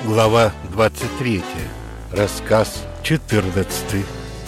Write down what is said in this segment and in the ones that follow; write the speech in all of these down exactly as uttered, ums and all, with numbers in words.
Глава двадцать третья. Рассказ четырнадцатый.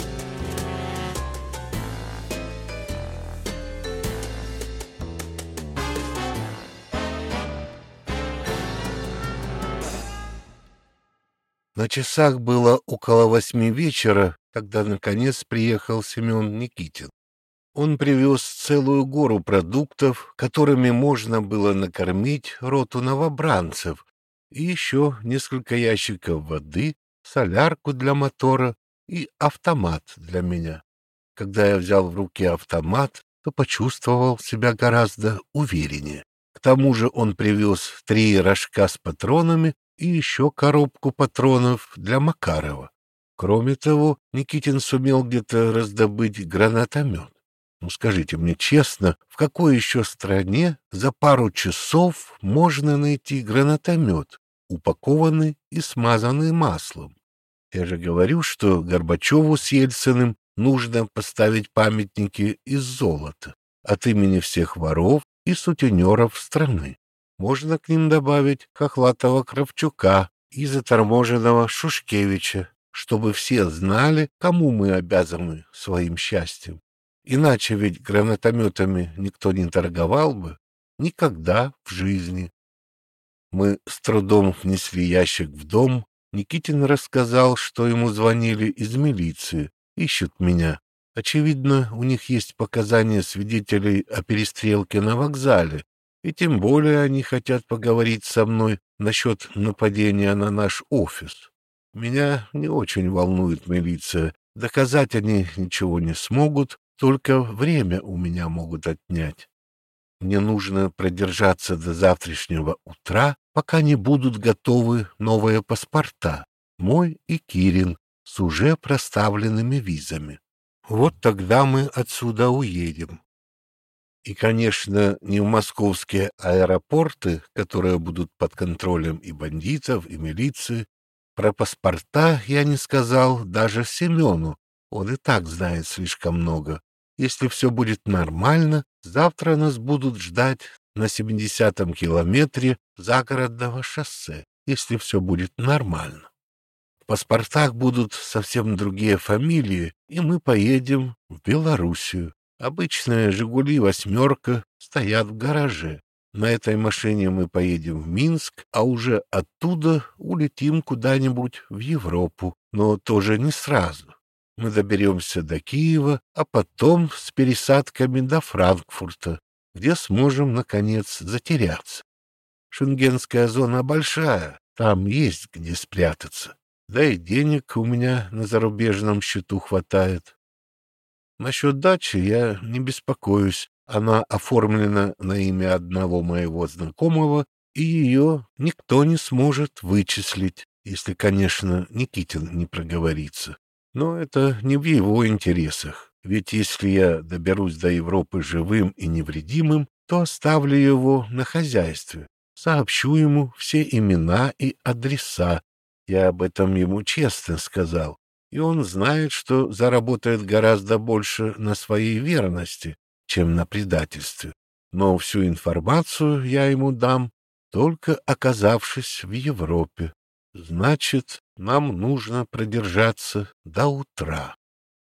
На часах было около восьми вечера, когда наконец приехал Семен Никитин. Он привез целую гору продуктов, которыми можно было накормить роту новобранцев, и еще несколько ящиков воды, солярку для мотора и автомат для меня. Когда я взял в руки автомат, то почувствовал себя гораздо увереннее. К тому же он привез три рожка с патронами и еще коробку патронов для Макарова. Кроме того, Никитин сумел где-то раздобыть гранатомет. Ну, скажите мне честно, в какой еще стране за пару часов можно найти гранатомет, упакованный и смазанный маслом? Я же говорю, что Горбачеву с Ельциным нужно поставить памятники из золота от имени всех воров и сутенеров страны. Можно к ним добавить Хохлатова-Кравчука и заторможенного Шушкевича, чтобы все знали, кому мы обязаны своим счастьем. Иначе ведь гранатометами никто не торговал бы. Никогда в жизни. Мы с трудом внесли ящик в дом. Никитин рассказал, что ему звонили из милиции. Ищут меня. Очевидно, у них есть показания свидетелей о перестрелке на вокзале. И тем более они хотят поговорить со мной насчет нападения на наш офис. Меня не очень волнует милиция. Доказать они ничего не смогут. Только время у меня могут отнять. Мне нужно продержаться до завтрашнего утра, пока не будут готовы новые паспорта, мой и Кирин, с уже проставленными визами. Вот тогда мы отсюда уедем. И, конечно, не в московские аэропорты, которые будут под контролем и бандитов, и милиции. Про паспорта я не сказал даже Семену, он и так знает слишком много. Если все будет нормально, завтра нас будут ждать на семидесятом километре загородного шоссе, если все будет нормально. В паспортах будут совсем другие фамилии, и мы поедем в Белоруссию. Обычные «Жигули» восьмерка стоят в гараже. На этой машине мы поедем в Минск, а уже оттуда улетим куда-нибудь в Европу, но тоже не сразу. Мы доберемся до Киева, а потом с пересадками до Франкфурта, где сможем, наконец, затеряться. Шенгенская зона большая, там есть где спрятаться. Да и денег у меня на зарубежном счету хватает. Насчет дачи я не беспокоюсь. Она оформлена на имя одного моего знакомого, и ее никто не сможет вычислить, если, конечно, Никитин не проговорится. Но это не в его интересах, ведь если я доберусь до Европы живым и невредимым, то оставлю его на хозяйстве, сообщу ему все имена и адреса. Я об этом ему честно сказал, и он знает, что заработает гораздо больше на своей верности, чем на предательстве. Но всю информацию я ему дам, только оказавшись в Европе. Значит, нам нужно продержаться до утра.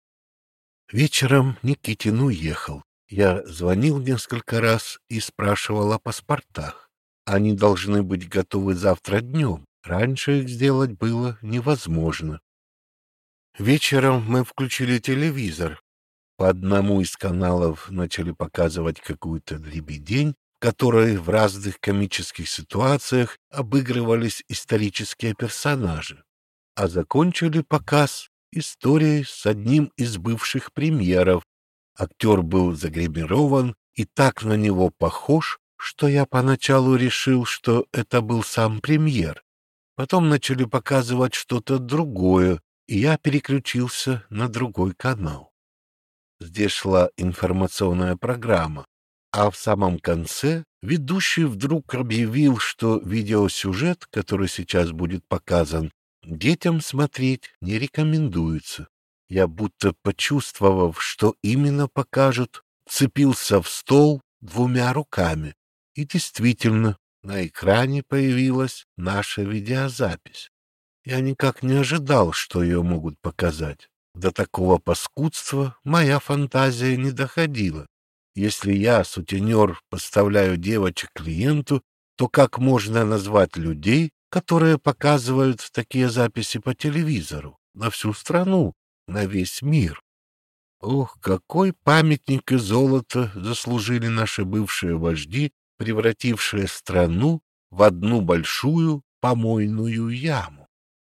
Вечером Никитин уехал. Я звонил несколько раз и спрашивал о паспортах. Они должны быть готовы завтра днем. Раньше их сделать было невозможно. Вечером мы включили телевизор. По одному из каналов начали показывать какую-то дребедень, в которой в разных комических ситуациях обыгрывались исторические персонажи, а закончили показ историей с одним из бывших премьеров. Актер был загримирован и так на него похож, что я поначалу решил, что это был сам премьер. Потом начали показывать что-то другое, и я переключился на другой канал. Здесь шла информационная программа, а в самом конце ведущий вдруг объявил, что видеосюжет, который сейчас будет показан, детям смотреть не рекомендуется. Я, будто почувствовав, что именно покажут, цепился в стол двумя руками. И действительно, На экране появилась наша видеозапись. Я никак не ожидал, что ее могут показать. До такого паскудства моя фантазия не доходила. Если я, сутенер, поставляю девочек клиенту, то как можно назвать людей, которые показывают такие записи по телевизору, на всю страну, на весь мир? Ох, какой памятник и золото заслужили наши бывшие вожди, превратившие страну в одну большую помойную яму.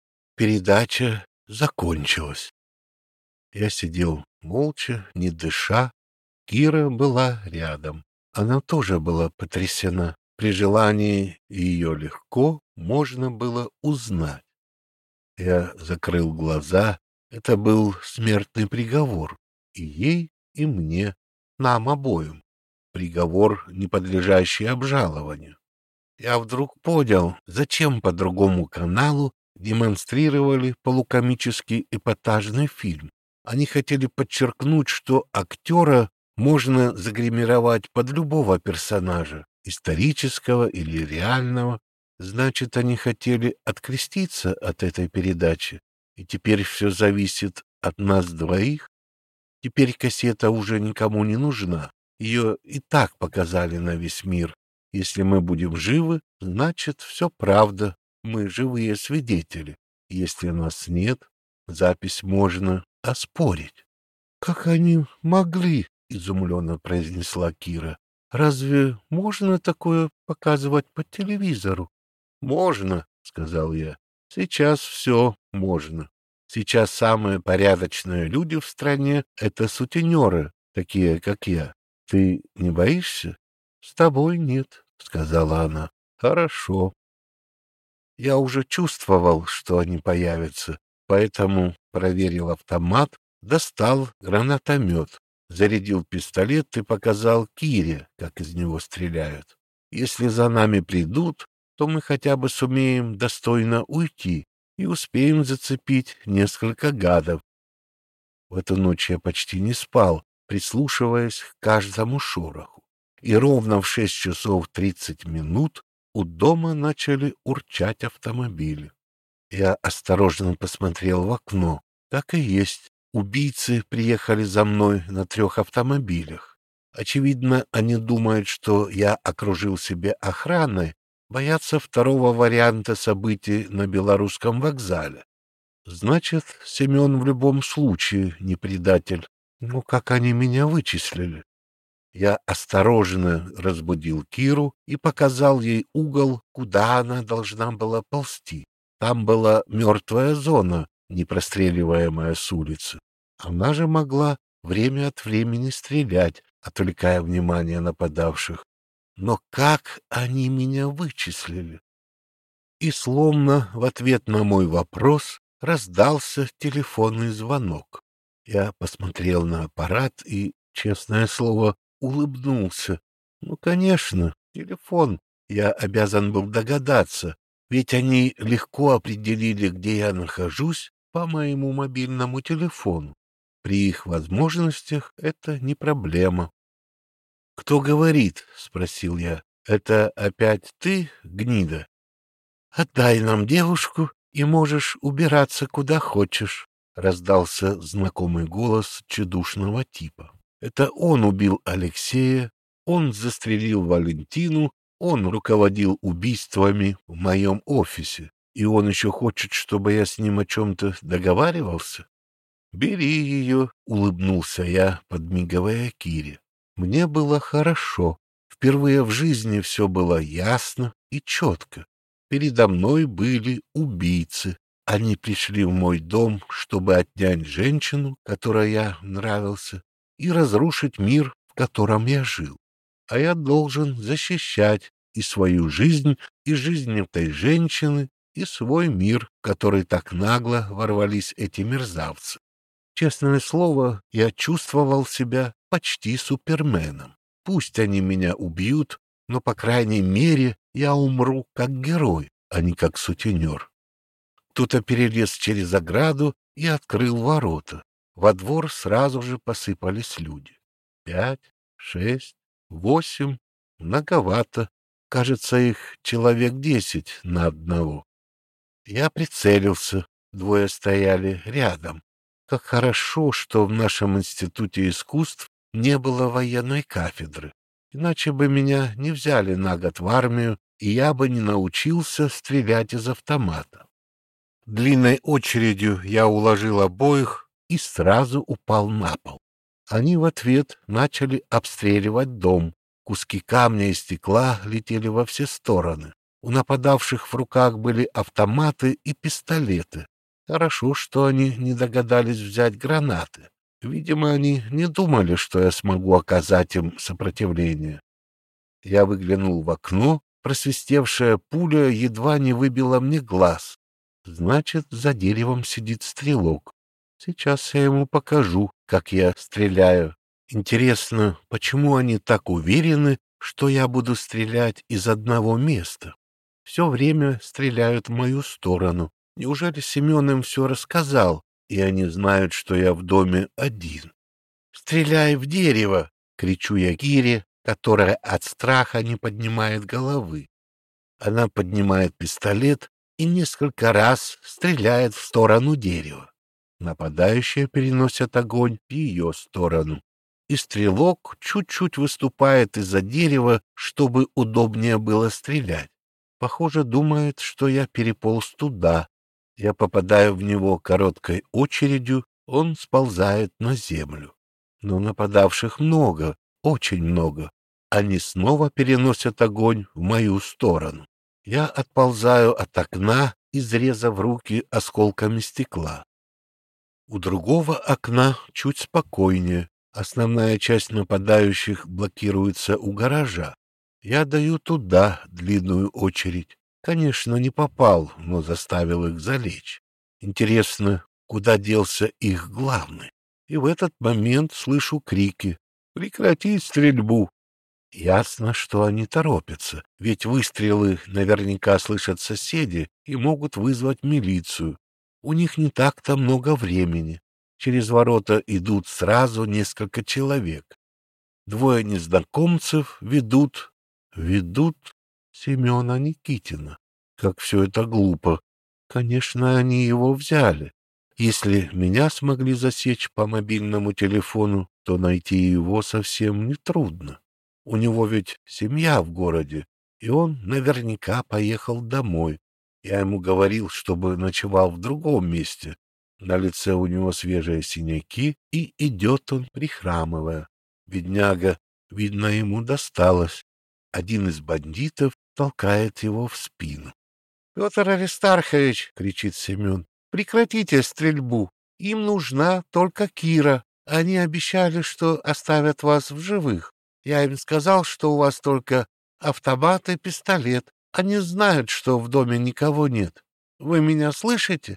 Передача закончилась. Я сидел молча, не дыша. Кира была рядом. Она тоже была потрясена. При желании ее легко можно было узнать. Я закрыл глаза. Это был смертный приговор. И ей, и мне, нам обоим. Приговор, не подлежащий обжалованию. Я вдруг понял, зачем по другому каналу демонстрировали полукомический эпатажный фильм. Они хотели подчеркнуть, что актера можно загримировать под любого персонажа, исторического или реального. Значит, они хотели откреститься от этой передачи, и теперь все зависит от нас двоих. Теперь кассета уже никому не нужна, ее и так показали на весь мир. Если мы будем живы, значит, все правда, мы живые свидетели. Если нас нет, запись можно оспорить. — Как они могли? — изумленно произнесла Кира. — Разве можно такое показывать по телевизору? — Можно, — сказал я. — Сейчас все можно. Сейчас самые порядочные люди в стране — это сутенеры, такие, как я. Ты не боишься? — С тобой нет, — сказала она. — Хорошо. Я уже чувствовал, что они появятся, поэтому проверил автомат, достал гранатомет, зарядил пистолет и показал Кире, как из него стреляют. Если за нами придут, то мы хотя бы сумеем достойно уйти и успеем зацепить несколько гадов. В эту ночь я почти не спал, прислушиваясь к каждому шороху. И ровно в шесть часов тридцать минут у дома начали урчать автомобили. Я осторожно посмотрел в окно. Так и есть. Убийцы приехали за мной на трех автомобилях. Очевидно, они думают, что я окружил себя охраной, боятся второго варианта событий на Белорусском вокзале. Значит, Семен в любом случае не предатель. Ну, как они меня вычислили? Я осторожно разбудил Киру и показал ей угол, куда она должна была ползти. Там была мертвая зона, не простреливаемая с улицы. Она же могла время от времени стрелять, отвлекая внимание нападавших. Но как они меня вычислили? И словно в ответ на мой вопрос раздался телефонный звонок. Я посмотрел на аппарат и, честное слово, улыбнулся. Ну, конечно, телефон. Я обязан был догадаться, ведь они легко определили, где я нахожусь по моему мобильному телефону. При их возможностях это не проблема. — Кто говорит? — спросил я. — Это опять ты, гнида? — Отдай нам девушку, и можешь убираться куда хочешь, — раздался знакомый голос тщедушного типа. Это он убил Алексея, он застрелил Валентину, он руководил убийствами в моем офисе, и он еще хочет, чтобы я с ним о чем-то договаривался? — Бери ее, — улыбнулся я, подмигивая Кире. Мне было хорошо. Впервые в жизни все было ясно и четко. Передо мной были убийцы. Они пришли в мой дом, чтобы отнять женщину, которой я нравился, и разрушить мир, в котором я жил. А я должен защищать и свою жизнь, и жизнь этой женщины, и свой мир, в который так нагло ворвались эти мерзавцы. Честное слово, я чувствовал себя почти суперменом. Пусть они меня убьют, но, по крайней мере, я умру как герой, а не как сутенер. Кто-то перелез через ограду и открыл ворота. Во двор сразу же посыпались люди. Пять, шесть, восемь. Многовато. Кажется, их человек десять на одного. Я прицелился, двое стояли рядом. Как хорошо, что в нашем институте искусств не было военной кафедры. Иначе бы меня не взяли на год в армию, и я бы не научился стрелять из автомата. Длинной очередью я уложил обоих и сразу упал на пол. Они в ответ начали обстреливать дом. Куски камня и стекла летели во все стороны. У нападавших в руках были автоматы и пистолеты. Хорошо, что они не догадались взять гранаты. Видимо, они не думали, что я смогу оказать им сопротивление. Я выглянул в окно. Просвистевшая пуля едва не выбила мне глаз. Значит, за деревом сидит стрелок. Сейчас я ему покажу, как я стреляю. Интересно, почему они так уверены, что я буду стрелять из одного места? Все время стреляют в мою сторону. Неужели Семен им все рассказал, и они знают, что я в доме один? «Стреляй в дерево!» — кричу я Кире, которая от страха не поднимает головы. Она поднимает пистолет и несколько раз стреляет в сторону дерева. Нападающие переносят огонь в ее сторону. И стрелок чуть-чуть выступает из-за дерева, чтобы удобнее было стрелять. Похоже, думает, что я переполз туда. Я попадаю в него короткой очередью, он сползает на землю. Но нападавших много, очень много. Они снова переносят огонь в мою сторону. Я отползаю от окна, изрезав руки осколками стекла. У другого окна чуть спокойнее. Основная часть нападающих блокируется у гаража. Я даю туда длинную очередь. Конечно, не попал, но заставил их залечь. Интересно, куда делся их главный? И в этот момент слышу крики: «Прекратить стрельбу!» Ясно, что они торопятся, ведь выстрелы наверняка слышат соседи и могут вызвать милицию. У них не так-то много времени. Через ворота идут сразу несколько человек. Двое незнакомцев ведут... ведут Семена Никитина. Как все это глупо. Конечно, они его взяли. Если меня смогли засечь по мобильному телефону, то найти его совсем нетрудно. У него ведь семья в городе, и он наверняка поехал домой. Я ему говорил, чтобы ночевал в другом месте. На лице у него свежие синяки, и идет он, прихрамывая. Бедняга, видно, ему досталось. Один из бандитов толкает его в спину. — Петр Аристархович, — кричит Семен, — прекратите стрельбу. Им нужна только Кира. Они обещали, что оставят вас в живых. Я им сказал, что у вас только автомат и пистолет. Они знают, что в доме никого нет. Вы меня слышите?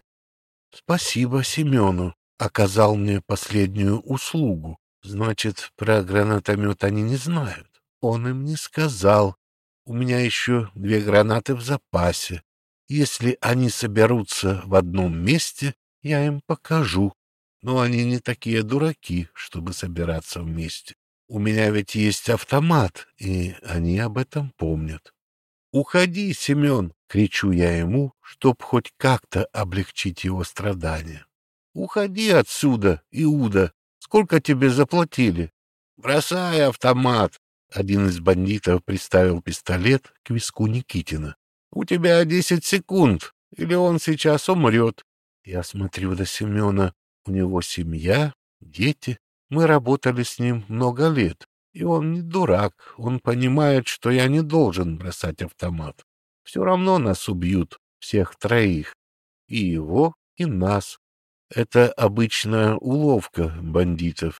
Спасибо Семену. Оказал мне последнюю услугу. Значит, про гранатомет они не знают. Он им не сказал. У меня еще две гранаты в запасе. Если они соберутся в одном месте, я им покажу. Но они не такие дураки, чтобы собираться вместе. У меня ведь есть автомат, и они об этом помнят. «Уходи, Семен!» — кричу я ему, чтоб хоть как-то облегчить его страдания. «Уходи отсюда, Иуда! Сколько тебе заплатили?» «Бросай автомат!» — один из бандитов приставил пистолет к виску Никитина. «У тебя десять секунд, или он сейчас умрет». Я смотрю на Семена. У него семья, дети. Мы работали с ним много лет. И он не дурак, он понимает, что я не должен бросать автомат. Все равно нас убьют, всех троих. И его, и нас. Это обычная уловка бандитов.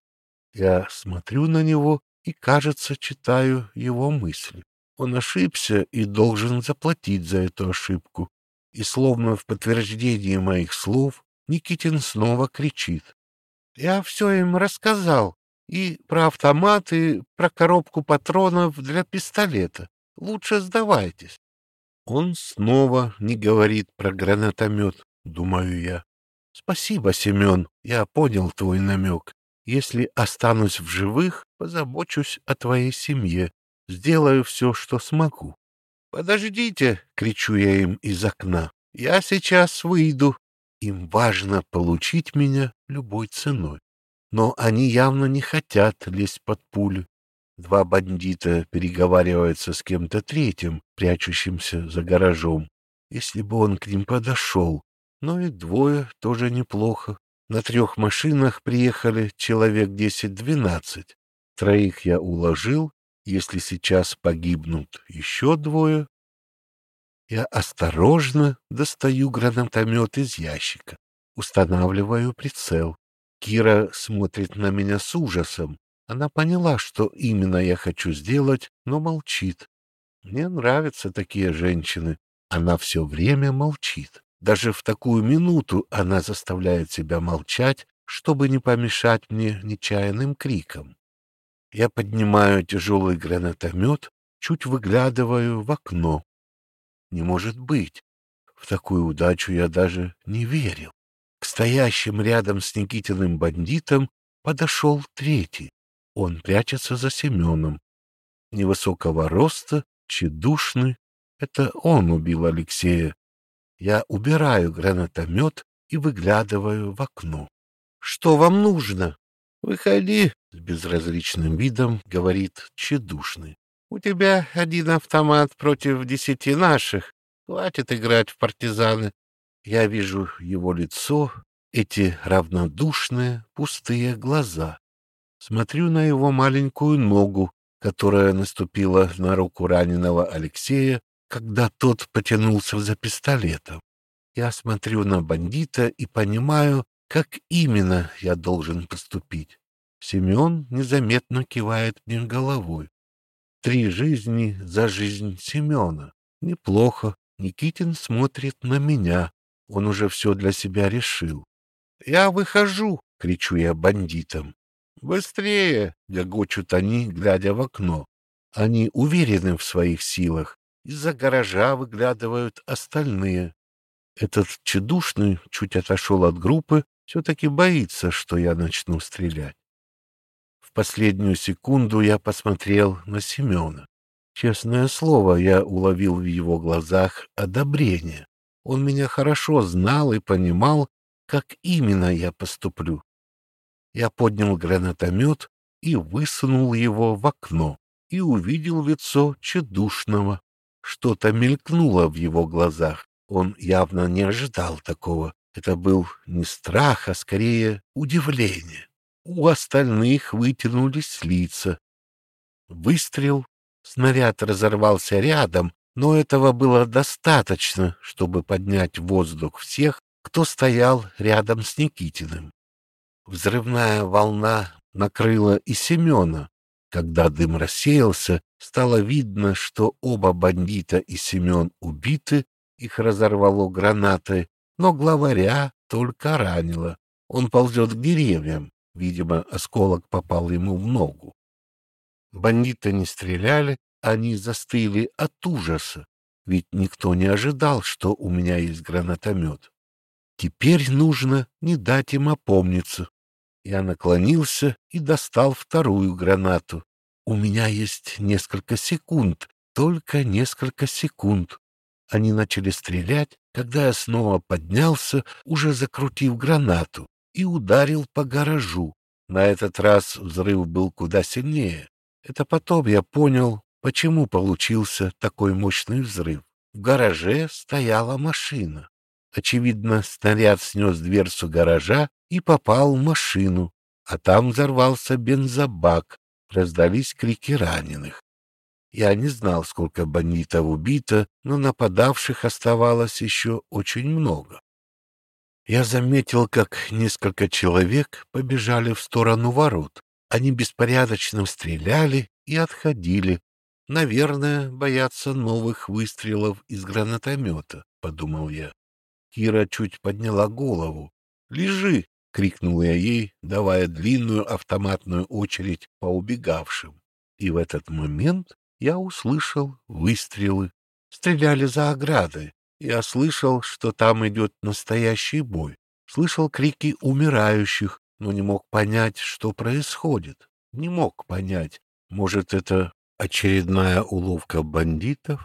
Я смотрю на него и, кажется, читаю его мысли. Он ошибся и должен заплатить за эту ошибку. И словно в подтверждение моих слов Никитин снова кричит. Я все им рассказал. И про автомат, и про коробку патронов для пистолета. Лучше сдавайтесь. Он снова не говорит про гранатомет, думаю я. Спасибо, Семен, я понял твой намек. Если останусь в живых, позабочусь о твоей семье. Сделаю все, что смогу. «Подождите!» — кричу я им из окна. «Я сейчас выйду!» Им важно получить меня любой ценой. Но они явно не хотят лезть под пулю. Два бандита переговариваются с кем-то третьим, прячущимся за гаражом. Если бы он к ним подошел. Но и двое тоже неплохо. На трех машинах приехали человек десять-двенадцать. Троих я уложил. Если сейчас погибнут еще двое... Я осторожно достаю гранатомет из ящика. Устанавливаю прицел. Кира смотрит на меня с ужасом. Она поняла, что именно я хочу сделать, но молчит. Мне нравятся такие женщины. Она все время молчит. Даже в такую минуту она заставляет себя молчать, чтобы не помешать мне нечаянным криком. Я поднимаю тяжелый гранатомет, чуть выглядываю в окно. Не может быть. В такую удачу я даже не верил. К стоящим рядом с Никитиным бандитам подошел третий. Он прячется за Семеном. Невысокого роста, тщедушный. Это он убил Алексея. Я убираю гранатомет и выглядываю в окно. — Что вам нужно? — Выходи, — с безразличным видом говорит тщедушный. — У тебя один автомат против десяти наших. Хватит играть в партизаны. Я вижу его лицо, эти равнодушные, пустые глаза. Смотрю на его маленькую ногу, которая наступила на руку раненого Алексея, когда тот потянулся за пистолетом. Я смотрю на бандита и понимаю, как именно я должен поступить. Семен незаметно кивает мне головой. Три жизни за жизнь Семена. Неплохо. Никитин смотрит на меня. Он уже все для себя решил. «Я выхожу!» — кричу я бандитам. «Быстрее!» — гогочут они, глядя в окно. Они уверены в своих силах. Из-за гаража выглядывают остальные. Этот тщедушный чуть отошел от группы, все-таки боится, что я начну стрелять. В последнюю секунду я посмотрел на Семена. Честное слово, я уловил в его глазах одобрение. Он меня хорошо знал и понимал, как именно я поступлю. Я поднял гранатомет и высунул его в окно и увидел лицо тщедушного. Что-то мелькнуло в его глазах. Он явно не ожидал такого. Это был не страх, а скорее удивление. У остальных вытянулись лица. Выстрел. Снаряд разорвался рядом, но этого было достаточно, чтобы поднять в воздух всех, кто стоял рядом с Никитиным. Взрывная волна накрыла и Семена. Когда дым рассеялся, стало видно, что оба бандита и Семен убиты, их разорвало гранатой, но главаря только ранило. Он ползет к деревьям, видимо, осколок попал ему в ногу. Бандиты не стреляли, они застыли от ужаса, ведь никто не ожидал, что у меня есть гранатомет. Теперь нужно не дать им опомниться. Я наклонился и достал вторую гранату. У меня есть несколько секунд, только несколько секунд. Они начали стрелять, когда я снова поднялся, уже закрутив гранату, и ударил по гаражу. На этот раз взрыв был куда сильнее. Это потом я понял, почему получился такой мощный взрыв. В гараже стояла машина. Очевидно, снаряд снес дверцу гаража и попал в машину, а там взорвался бензобак. Раздались крики раненых. Я не знал, сколько бандитов убито, но нападавших оставалось еще очень много. Я заметил, как несколько человек побежали в сторону ворот. Они беспорядочно стреляли и отходили. Наверное, боятся новых выстрелов из гранатомета, подумал я. Кира чуть подняла голову. «Лежи!» — крикнул я ей, давая длинную автоматную очередь по убегавшим. И в этот момент я услышал выстрелы. Стреляли за оградой. Я слышал, что там идет настоящий бой. Слышал крики умирающих, но не мог понять, что происходит. Не мог понять. Может, это очередная уловка бандитов?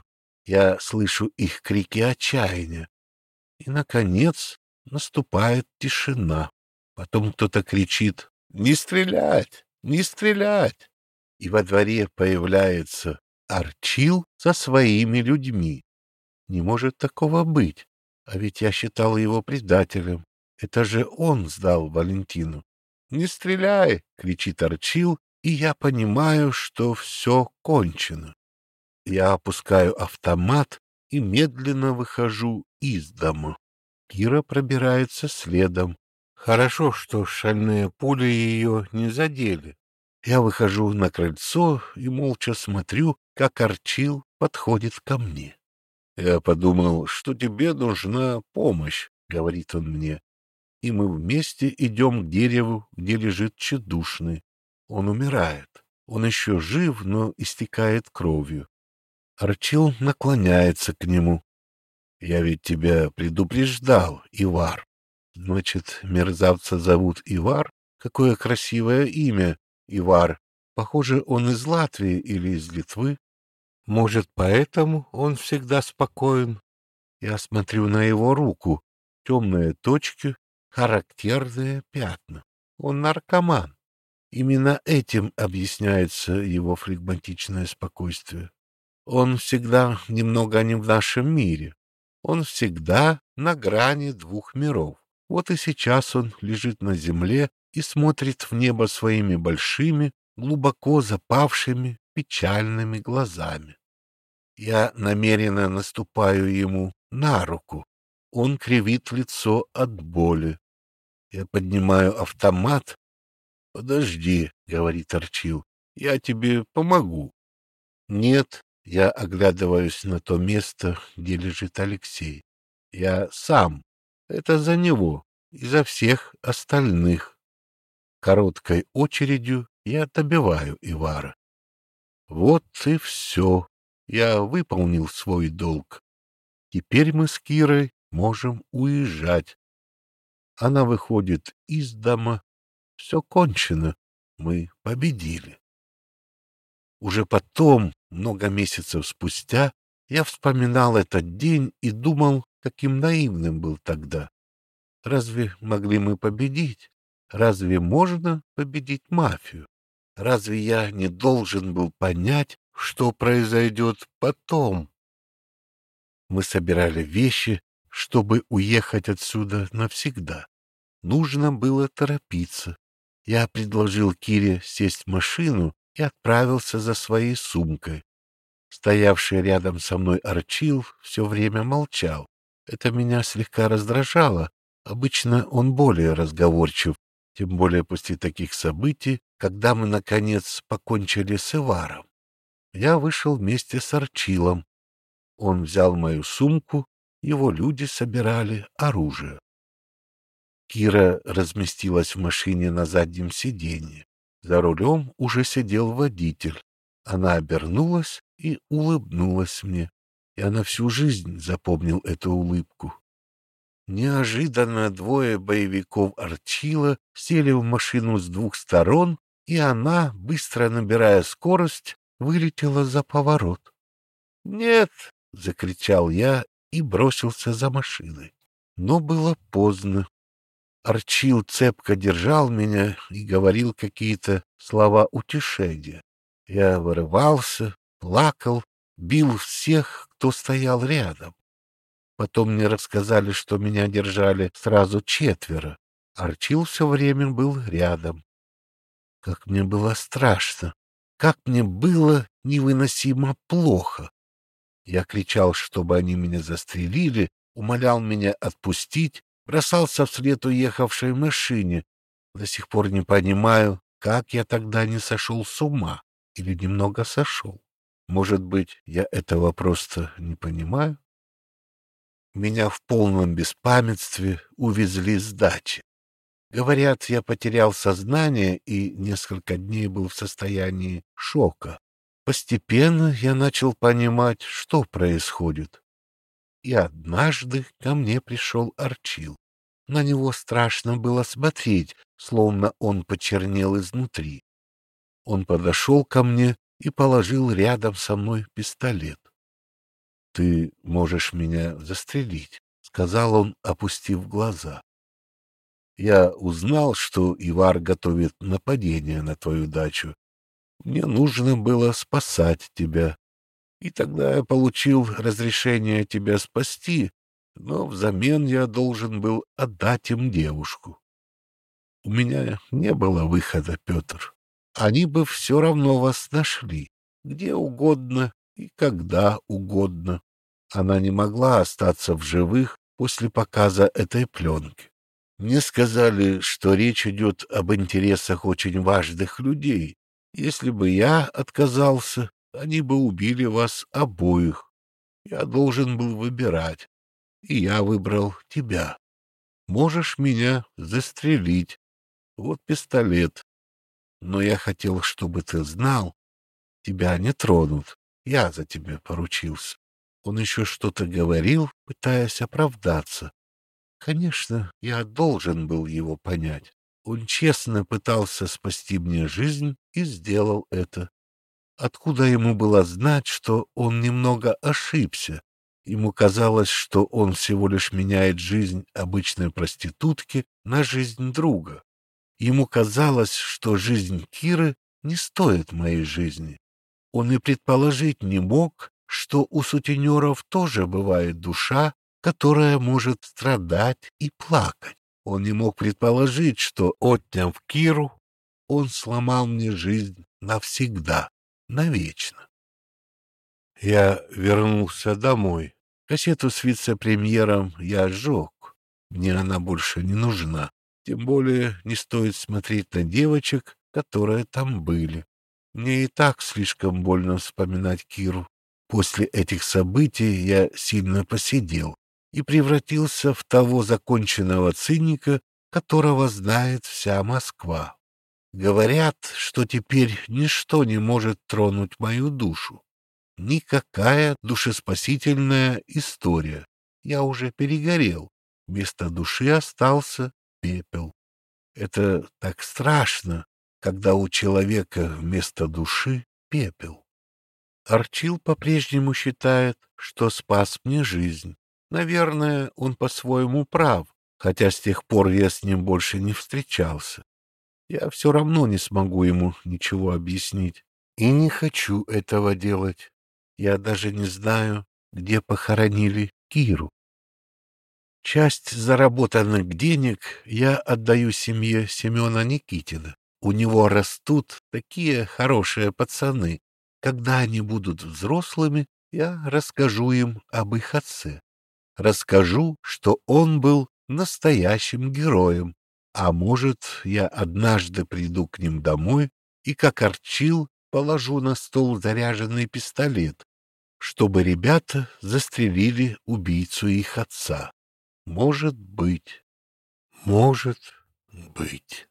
Я слышу их крики отчаяния. И, наконец, наступает тишина. Потом кто-то кричит: «Не стрелять! Не стрелять!» И во дворе появляется Арчил со своими людьми. Не может такого быть. А ведь я считал его предателем. Это же он сдал Валентину. «Не стреляй!» — кричит Арчил, и я понимаю, что все кончено. Я опускаю автомат и медленно выхожу из дома. Кира пробирается следом. Хорошо, что шальные пули ее не задели. Я выхожу на крыльцо и молча смотрю, как Арчил подходит ко мне. «Я подумал, что тебе нужна помощь», — говорит он мне. И мы вместе идем к дереву, где лежит тщедушный. Он умирает. Он еще жив, но истекает кровью. Арчил наклоняется к нему. «Я ведь тебя предупреждал, Ивар». Значит, мерзавца зовут Ивар? Какое красивое имя, Ивар. Похоже, он из Латвии или из Литвы. Может, поэтому он всегда спокоен? Я смотрю на его руку. Темные точки, характерные пятна. Он наркоман. Именно этим объясняется его флегматичное спокойствие. Он всегда немного не в нашем мире. Он всегда на грани двух миров. Вот и сейчас он лежит на земле и смотрит в небо своими большими, глубоко запавшими, печальными глазами. Я намеренно наступаю ему на руку. Он кривит лицо от боли. Я поднимаю автомат. «Подожди», — говорит Арчил, — «я тебе помогу». «Нет», — я оглядываюсь на то место, где лежит Алексей. «Я сам. Это за него и за всех остальных». Короткой очередью я добиваю Ивара. Вот и все. Я выполнил свой долг. Теперь мы с Кирой можем уезжать. Она выходит из дома. Все кончено. Мы победили. Уже потом, много месяцев спустя, я вспоминал этот день и думал, каким наивным был тогда. Разве могли мы победить? Разве можно победить мафию? Разве я не должен был понять, что произойдет потом? Мы собирали вещи, чтобы уехать отсюда навсегда. Нужно было торопиться. Я предложил Кире сесть в машину и отправился за своей сумкой. Стоявший рядом со мной Арчил все время молчал. Это меня слегка раздражало. Обычно он более разговорчив, тем более после таких событий, когда мы, наконец, покончили с Иваром. Я вышел вместе с Арчилом. Он взял мою сумку, его люди собирали оружие. Кира разместилась в машине на заднем сиденье. За рулем уже сидел водитель. Она обернулась и улыбнулась мне. Я на всю жизнь запомнил эту улыбку. Неожиданно двое боевиков Арчила сели в машину с двух сторон, и она, быстро набирая скорость, вылетела за поворот. «Нет!» — закричал я и бросился за машиной. Но было поздно. Арчил цепко держал меня и говорил какие-то слова утешения. Я вырывался, плакал, бил всех, кто стоял рядом. Потом мне рассказали, что меня держали сразу четверо. Арчил все время был рядом. Как мне было страшно, как мне было невыносимо плохо. Я кричал, чтобы они меня застрелили, умолял меня отпустить, бросался вслед уехавшей машине. До сих пор не понимаю, как я тогда не сошел с ума или немного сошел. Может быть, я этого просто не понимаю? Меня в полном беспамятстве увезли с дачи. Говорят, я потерял сознание и несколько дней был в состоянии шока. Постепенно я начал понимать, что происходит. И однажды ко мне пришел Арчил. На него страшно было смотреть, словно он почернел изнутри. Он подошел ко мне и положил рядом со мной пистолет. — ты можешь меня застрелить, — сказал он, опустив глаза. Я узнал, что Ивар готовит нападение на твою дачу. Мне нужно было спасать тебя. И тогда я получил разрешение тебя спасти, но взамен я должен был отдать им девушку. У меня не было выхода, Петр. Они бы все равно вас нашли, где угодно и когда угодно. Она не могла остаться в живых после показа этой пленки. Мне сказали, что речь идет об интересах очень важных людей. Если бы я отказался, они бы убили вас обоих. Я должен был выбирать, и я выбрал тебя. Можешь меня застрелить. Вот пистолет. Но я хотел, чтобы ты знал, тебя не тронут. Я за тебя поручился. Он еще что-то говорил, пытаясь оправдаться. Конечно, я должен был его понять. Он честно пытался спасти мне жизнь и сделал это. Откуда ему было знать, что он немного ошибся? Ему казалось, что он всего лишь меняет жизнь обычной проститутки на жизнь друга. Ему казалось, что жизнь Киры не стоит моей жизни. Он и предположить не мог, что у сутенеров тоже бывает душа, которая может страдать и плакать. Он не мог предположить, что, отняв Киру, он сломал мне жизнь навсегда, навечно. Я вернулся домой. Кассету с вице-премьером я сжег. Мне она больше не нужна. Тем более не стоит смотреть на девочек, которые там были. Мне и так слишком больно вспоминать Киру. После этих событий я сильно посидел и превратился в того законченного циника, которого знает вся Москва. Говорят, что теперь ничто не может тронуть мою душу. Никакая душеспасительная история. Я уже перегорел. Вместо души остался пепел. Это так страшно, когда у человека вместо души пепел. Арчил по-прежнему считает, что спас мне жизнь. Наверное, он по-своему прав, хотя с тех пор я с ним больше не встречался. Я все равно не смогу ему ничего объяснить. И не хочу этого делать. Я даже не знаю, где похоронили Киру. Часть заработанных денег я отдаю семье Семена Никитина. У него растут такие хорошие пацаны. Когда они будут взрослыми, я расскажу им об их отце. Расскажу, что он был настоящим героем. А может, я однажды приду к ним домой и, как Арчил, положу на стол заряженный пистолет, чтобы ребята застрелили убийцу их отца. Может быть, может быть.